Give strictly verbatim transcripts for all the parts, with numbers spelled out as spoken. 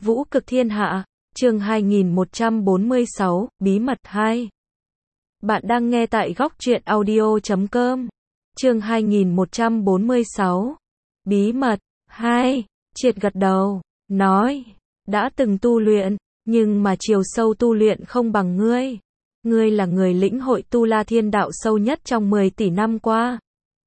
Vũ cực thiên hạ, chương hai nghìn một trăm bốn mươi sáu, bí mật hai. Bạn đang nghe tại góc truyện audio chấm com. Chương hai nghìn một trăm bốn mươi sáu, bí mật hai. Triệt gật đầu, nói, đã từng tu luyện, nhưng mà chiều sâu tu luyện không bằng ngươi. Ngươi là người lĩnh hội tu La Thiên đạo sâu nhất trong mười tỷ năm qua.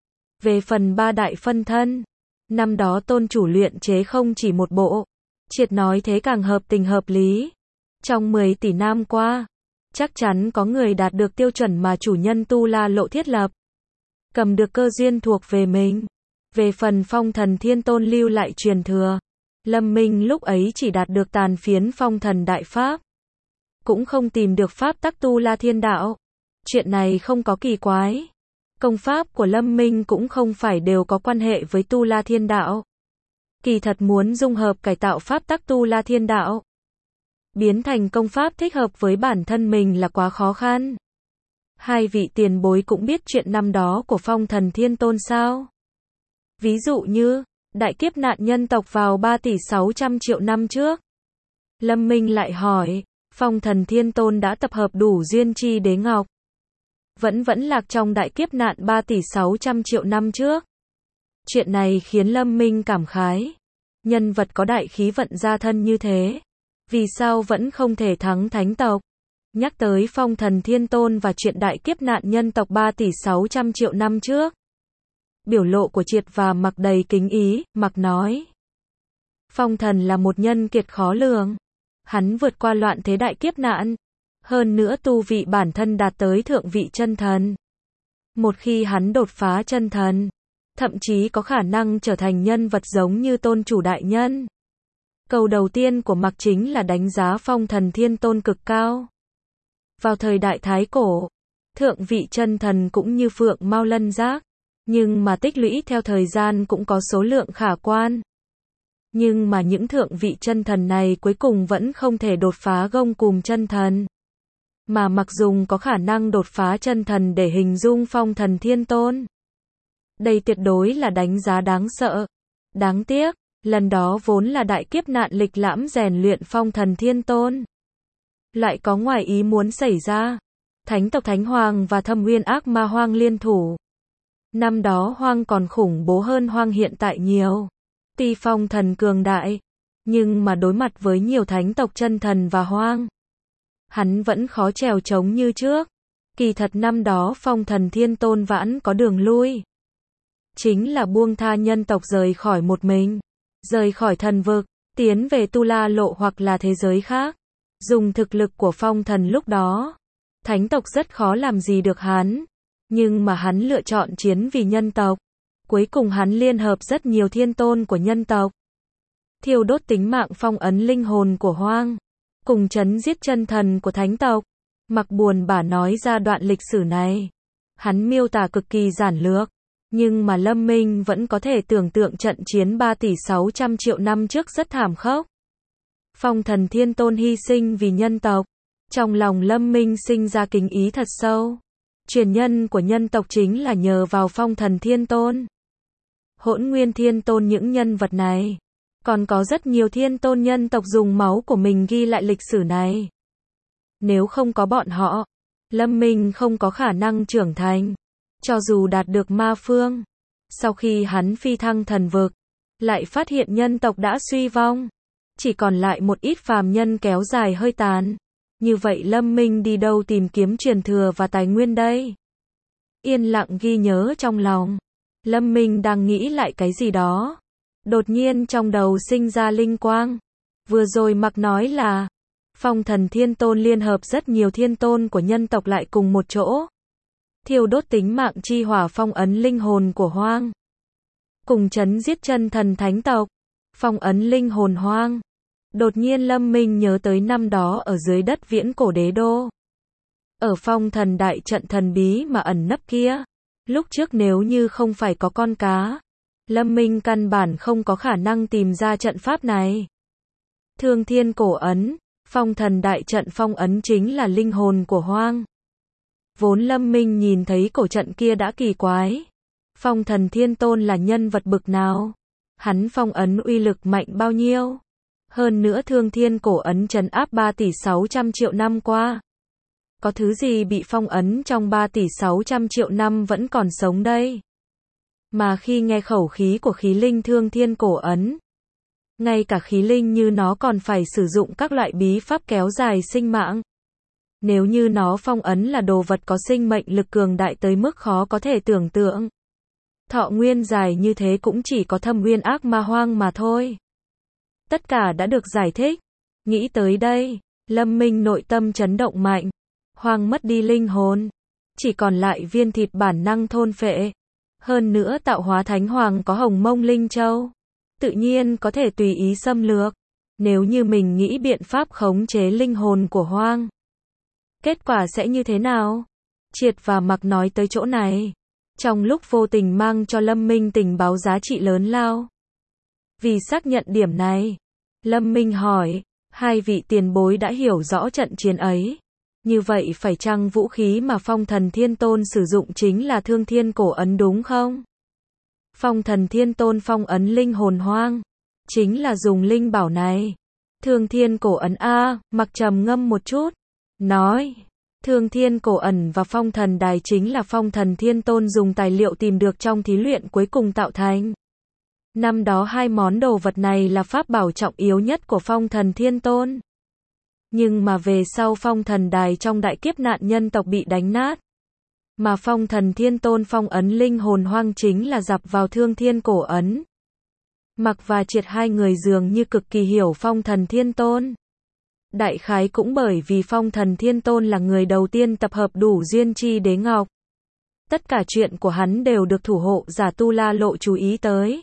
Về phần ba đại phân thân, năm đó tôn chủ luyện chế không chỉ một bộ. Triệt nói thế càng hợp tình hợp lý. Trong mười tỷ năm qua, chắc chắn có người đạt được tiêu chuẩn mà chủ nhân Tu La Lộ thiết lập. Cầm được cơ duyên thuộc về mình. Về phần Phong Thần Thiên Tôn lưu lại truyền thừa, Lâm Minh lúc ấy chỉ đạt được tàn phiến Phong Thần Đại Pháp. Cũng không tìm được pháp tắc Tu La Thiên Đạo. Chuyện này không có kỳ quái. Công pháp của Lâm Minh cũng không phải đều có quan hệ với Tu La Thiên Đạo. Kỳ thật muốn dung hợp cải tạo pháp tắc Tu La Thiên Đạo, biến thành công pháp thích hợp với bản thân mình là quá khó khăn. Hai vị tiền bối cũng biết chuyện năm đó của Phong Thần Thiên Tôn sao? Ví dụ như, đại kiếp nạn nhân tộc vào ba tỷ sáu trăm triệu năm trước. Lâm Minh lại hỏi, Phong Thần Thiên Tôn đã tập hợp đủ duyên chi đế ngọc. Vẫn vẫn lạc trong đại kiếp nạn ba tỷ sáu trăm triệu năm trước. Chuyện này khiến Lâm Minh cảm khái. Nhân vật có đại khí vận gia thân như thế, vì sao vẫn không thể thắng thánh tộc? Nhắc tới Phong Thần Thiên Tôn và chuyện đại kiếp nạn nhân tộc ba tỷ sáu trăm triệu năm trước. Biểu lộ của Triệt và Mặc đầy kính ý, Mặc nói. Phong Thần là một nhân kiệt khó lường. Hắn vượt qua loạn thế đại kiếp nạn. Hơn nữa tu vị bản thân đạt tới thượng vị chân thần. Một khi hắn đột phá chân thần, thậm chí có khả năng trở thành nhân vật giống như tôn chủ đại nhân. Câu đầu tiên của Mặc chính là đánh giá Phong Thần Thiên Tôn cực cao. Vào thời đại Thái Cổ, thượng vị chân thần cũng như phượng mao lân giác, nhưng mà tích lũy theo thời gian cũng có số lượng khả quan. Nhưng mà những thượng vị chân thần này cuối cùng vẫn không thể đột phá gông cùm chân thần. Mà Mặc dùng có khả năng đột phá chân thần để hình dung Phong Thần Thiên Tôn. Đây tuyệt đối là đánh giá đáng sợ. Đáng tiếc, lần đó vốn là đại kiếp nạn lịch lãm rèn luyện Phong Thần Thiên Tôn. Lại có ngoài ý muốn xảy ra. Thánh tộc Thánh Hoàng và Thâm Uyên Ác Ma Hoang liên thủ. Năm đó Hoang còn khủng bố hơn Hoang hiện tại nhiều. Tuy Phong Thần cường đại, nhưng mà đối mặt với nhiều thánh tộc chân thần và Hoang, hắn vẫn khó trèo trống như trước. Kỳ thật năm đó Phong Thần Thiên Tôn vẫn có đường lui. Chính là buông tha nhân tộc rời khỏi một mình, rời khỏi thần vực, tiến về Tu La Lộ hoặc là thế giới khác. Dùng thực lực của Phong Thần lúc đó, thánh tộc rất khó làm gì được hắn. Nhưng mà hắn lựa chọn chiến vì nhân tộc. Cuối cùng hắn liên hợp rất nhiều thiên tôn của nhân tộc, thiêu đốt tính mạng phong ấn linh hồn của Hoang, cùng chấn giết chân thần của thánh tộc. Mặc buồn bã nói ra đoạn lịch sử này. Hắn miêu tả cực kỳ giản lược. Nhưng mà Lâm Minh vẫn có thể tưởng tượng trận chiến ba tỷ sáu trăm triệu năm trước rất thảm khốc. Phong Thần Thiên Tôn hy sinh vì nhân tộc. Trong lòng Lâm Minh sinh ra kính ý thật sâu. Truyền nhân của nhân tộc chính là nhờ vào Phong Thần Thiên Tôn, Hỗn Nguyên Thiên Tôn, những nhân vật này. Còn có rất nhiều thiên tôn nhân tộc dùng máu của mình ghi lại lịch sử này. Nếu không có bọn họ, Lâm Minh không có khả năng trưởng thành. Cho dù đạt được ma phương, sau khi hắn phi thăng thần vực, lại phát hiện nhân tộc đã suy vong. Chỉ còn lại một ít phàm nhân kéo dài hơi tàn. Như vậy Lâm Minh đi đâu tìm kiếm truyền thừa và tài nguyên đây? Yên lặng ghi nhớ trong lòng. Lâm Minh đang nghĩ lại cái gì đó. Đột nhiên trong đầu sinh ra linh quang. Vừa rồi Mặc nói là Phong Thần Thiên Tôn liên hợp rất nhiều thiên tôn của nhân tộc lại cùng một chỗ, thiêu đốt tính mạng chi hỏa phong ấn linh hồn của Hoang, cùng chấn giết chân thần thánh tộc, phong ấn linh hồn Hoang. Đột nhiên Lâm Minh nhớ tới năm đó ở dưới đất viễn cổ đế đô, ở Phong Thần đại trận thần bí mà ẩn nấp kia. Lúc trước nếu như không phải có con cá, Lâm Minh căn bản không có khả năng tìm ra trận pháp này. Thương Thiên cổ ấn, Phong Thần đại trận phong ấn chính là linh hồn của Hoang. Vốn Lâm Minh nhìn thấy cổ trận kia đã kỳ quái. Phong Thần Thiên Tôn là nhân vật bực nào? Hắn phong ấn uy lực mạnh bao nhiêu? Hơn nữa Thương Thiên Cổ Ấn trấn áp ba tỷ sáu trăm triệu năm qua. Có thứ gì bị phong ấn trong ba tỷ sáu trăm triệu năm vẫn còn sống đây? Mà khi nghe khẩu khí của khí linh Thương Thiên Cổ Ấn, ngay cả khí linh như nó còn phải sử dụng các loại bí pháp kéo dài sinh mạng. Nếu như nó phong ấn là đồ vật có sinh mệnh lực cường đại tới mức khó có thể tưởng tượng. Thọ nguyên dài như thế cũng chỉ có Thâm Uyên ác ma hoang mà thôi. Tất cả đã được giải thích. Nghĩ tới đây, Lâm Minh nội tâm chấn động mạnh. Hoang mất đi linh hồn, chỉ còn lại viên thịt bản năng thôn phệ. Hơn nữa tạo hóa thánh hoàng có hồng mông linh châu, tự nhiên có thể tùy ý xâm lược. Nếu như mình nghĩ biện pháp khống chế linh hồn của hoang, kết quả sẽ như thế nào? Triệt và Mặc nói tới chỗ này, trong lúc vô tình mang cho Lâm Minh tình báo giá trị lớn lao. Vì xác nhận điểm này, Lâm Minh hỏi, hai vị tiền bối đã hiểu rõ trận chiến ấy. Như vậy phải chăng vũ khí mà Phong Thần Thiên Tôn sử dụng chính là Thương Thiên Cổ Ấn đúng không? Phong Thần Thiên Tôn phong ấn linh hồn hoang, chính là dùng linh bảo này. Thương Thiên Cổ Ấn a, Mặc trầm ngâm một chút, nói, Thương Thiên Cổ Ẩn và Phong Thần Đài chính là Phong Thần Thiên Tôn dùng tài liệu tìm được trong thí luyện cuối cùng tạo thành. Năm đó hai món đồ vật này là pháp bảo trọng yếu nhất của Phong Thần Thiên Tôn. Nhưng mà về sau Phong Thần Đài trong đại kiếp nạn nhân tộc bị đánh nát. Mà Phong Thần Thiên Tôn phong ấn linh hồn hoang chính là dập vào Thương Thiên Cổ Ấn. Mặc và Triệt hai người dường như cực kỳ hiểu Phong Thần Thiên Tôn. Đại khái cũng bởi vì Phong Thần Thiên Tôn là người đầu tiên tập hợp đủ duyên chi đế ngọc. Tất cả chuyện của hắn đều được thủ hộ giả Tu La Lộ chú ý tới.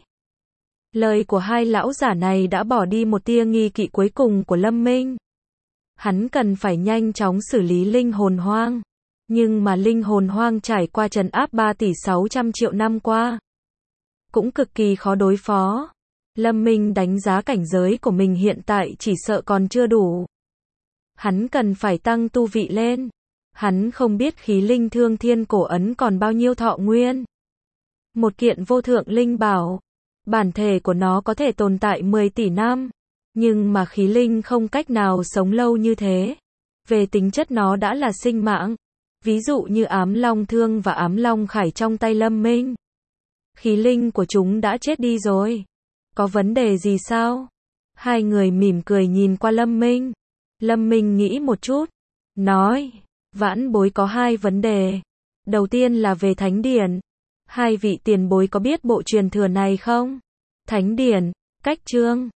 Lời của hai lão giả này đã bỏ đi một tia nghi kỵ cuối cùng của Lâm Minh. Hắn cần phải nhanh chóng xử lý linh hồn hoang. Nhưng mà linh hồn hoang trải qua trấn áp ba tỷ sáu trăm triệu năm qua, cũng cực kỳ khó đối phó. Lâm Minh đánh giá cảnh giới của mình hiện tại chỉ sợ còn chưa đủ. Hắn cần phải tăng tu vị lên. Hắn không biết khí linh Thương Thiên Cổ Ấn còn bao nhiêu thọ nguyên. Một kiện vô thượng linh bảo, bản thể của nó có thể tồn tại mười tỷ năm. Nhưng mà khí linh không cách nào sống lâu như thế. Về tính chất nó đã là sinh mạng. Ví dụ như Ám Long Thương và Ám Long Khải trong tay Lâm Minh. Khí linh của chúng đã chết đi rồi. Có vấn đề gì sao? Hai người mỉm cười nhìn qua Lâm Minh. Lâm Minh nghĩ một chút, nói, vãn bối có hai vấn đề. Đầu tiên là về Thánh Điển. Hai vị tiền bối có biết bộ truyền thừa này không? Thánh Điển, cách chương.